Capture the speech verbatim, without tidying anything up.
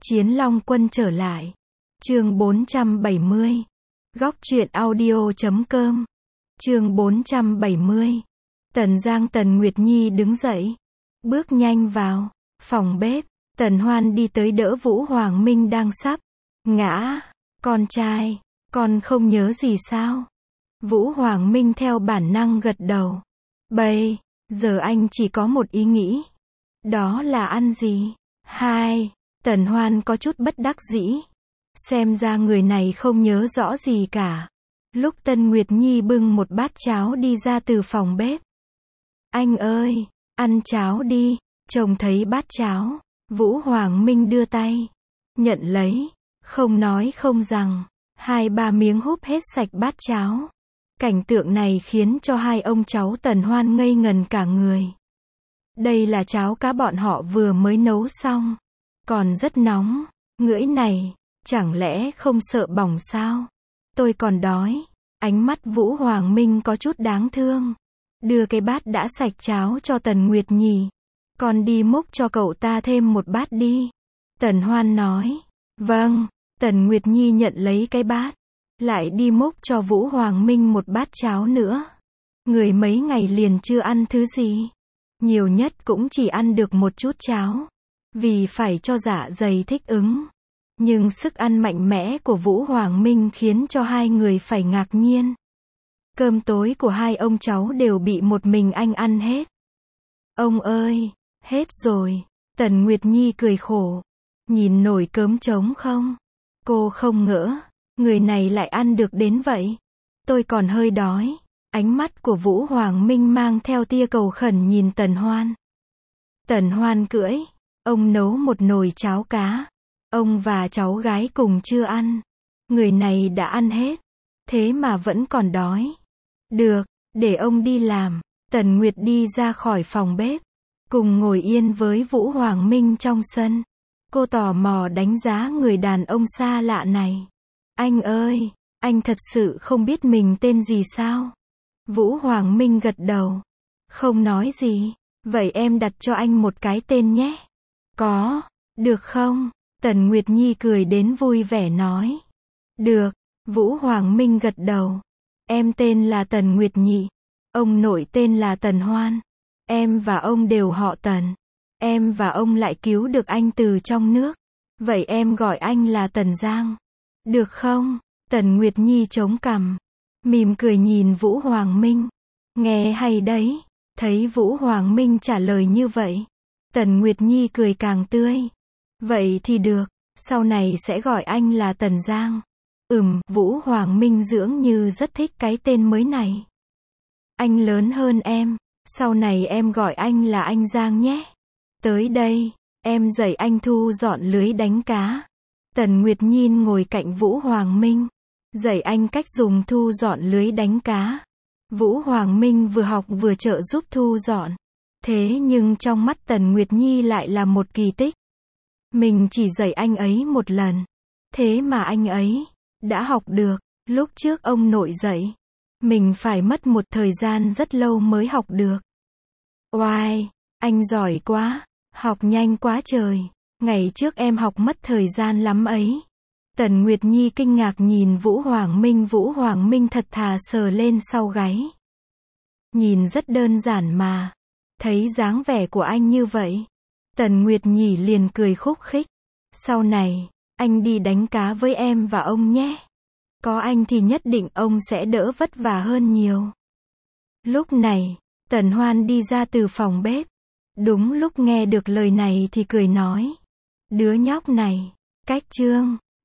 Chiến Long Quân trở lại. Chương bốn trăm bảy mươi. Góc truyện audio chấm com. Chương bốn trăm bảy mươi. Tần Giang Tần Nguyệt Nhi đứng dậy, bước nhanh vào phòng bếp. Tần Hoan đi tới đỡ Vũ Hoàng Minh đang sắp ngã. Con trai, con không nhớ gì sao? Vũ Hoàng Minh theo bản năng gật đầu. Bây giờ anh chỉ có một ý nghĩ. Đó là ăn gì? Hai. Tần Hoan có chút bất đắc dĩ. Xem ra người này không nhớ rõ gì cả. Lúc Tân Nguyệt Nhi bưng một bát cháo đi ra từ phòng bếp. Anh ơi, ăn cháo đi. Trông thấy bát cháo, Vũ Hoàng Minh đưa tay, nhận lấy, không nói không rằng, hai ba miếng húp hết sạch bát cháo. Cảnh tượng này khiến cho hai ông cháu Tần Hoan ngây ngần cả người. Đây là cháo cá bọn họ vừa mới nấu xong, còn rất nóng, ngửi này, chẳng lẽ không sợ bỏng sao? Tôi còn đói. Ánh mắt Vũ Hoàng Minh có chút đáng thương. Đưa cái bát đã sạch cháo cho Tần Nguyệt Nhi. Con đi múc cho cậu ta thêm một bát đi. Tần Hoan nói. Vâng. Tần Nguyệt Nhi nhận lấy cái bát, lại đi múc cho Vũ Hoàng Minh một bát cháo nữa. Người mấy ngày liền chưa ăn thứ gì, nhiều nhất cũng chỉ ăn được một chút cháo, vì phải cho dạ dày thích ứng. Nhưng sức ăn mạnh mẽ của Vũ Hoàng Minh khiến cho hai người phải ngạc nhiên. Cơm tối của hai ông cháu đều bị một mình anh ăn hết. Ông ơi, hết rồi. Tần Nguyệt Nhi cười khổ. Nhìn nồi cơm trống không? Cô không ngỡ, người này lại ăn được đến vậy. Tôi còn hơi đói. Ánh mắt của Vũ Hoàng Minh mang theo tia cầu khẩn nhìn Tần Hoan. Tần Hoan cưỡi. Ông nấu một nồi cháo cá. Ông và cháu gái cùng chưa ăn. Người này đã ăn hết. Thế mà vẫn còn đói. Được, để ông đi làm. Tần Nguyệt đi ra khỏi phòng bếp, cùng ngồi yên với Vũ Hoàng Minh trong sân. Cô tò mò đánh giá người đàn ông xa lạ này. Anh ơi, anh thật sự không biết mình tên gì sao? Vũ Hoàng Minh gật đầu. Không nói gì. Vậy em đặt cho anh một cái tên nhé. Có, được không? Tần Nguyệt Nhi cười đến vui vẻ nói. Được. Vũ Hoàng Minh gật đầu. Em tên là Tần Nguyệt Nhi. Ông nội tên là Tần Hoan. Em và ông đều họ Tần. Em và ông lại cứu được anh từ trong nước. Vậy em gọi anh là Tần Giang. Được không? Tần Nguyệt Nhi chống cằm, mỉm cười nhìn Vũ Hoàng Minh. Nghe hay đấy. Thấy Vũ Hoàng Minh trả lời như vậy, Tần Nguyệt Nhi cười càng tươi. Vậy thì được. Sau này sẽ gọi anh là Tần Giang. Ừm, Vũ Hoàng Minh dường như rất thích cái tên mới này. Anh lớn hơn em. Sau này em gọi anh là anh Giang nhé. Tới đây, em dạy anh thu dọn lưới đánh cá. Tần Nguyệt Nhi ngồi cạnh Vũ Hoàng Minh, dạy anh cách dùng thu dọn lưới đánh cá. Vũ Hoàng Minh vừa học vừa trợ giúp thu dọn. Thế nhưng trong mắt Tần Nguyệt Nhi lại là một kỳ tích. Mình chỉ dạy anh ấy một lần. Thế mà anh ấy đã học được. Lúc trước ông nội dạy, mình phải mất một thời gian rất lâu mới học được. Oai, anh giỏi quá. Học nhanh quá trời. Ngày trước em học mất thời gian lắm ấy. Tần Nguyệt Nhi kinh ngạc nhìn Vũ Hoàng Minh. Vũ Hoàng Minh thật thà sờ lên sau gáy. Nhìn rất đơn giản mà. Thấy dáng vẻ của anh như vậy, Tần Nguyệt Nhi liền cười khúc khích. Sau này, anh đi đánh cá với em và ông nhé. Có anh thì nhất định ông sẽ đỡ vất vả hơn nhiều. Lúc này, Tần Hoan đi ra từ phòng bếp. Đúng lúc nghe được lời này thì cười nói. Đứa nhóc này, cách trương,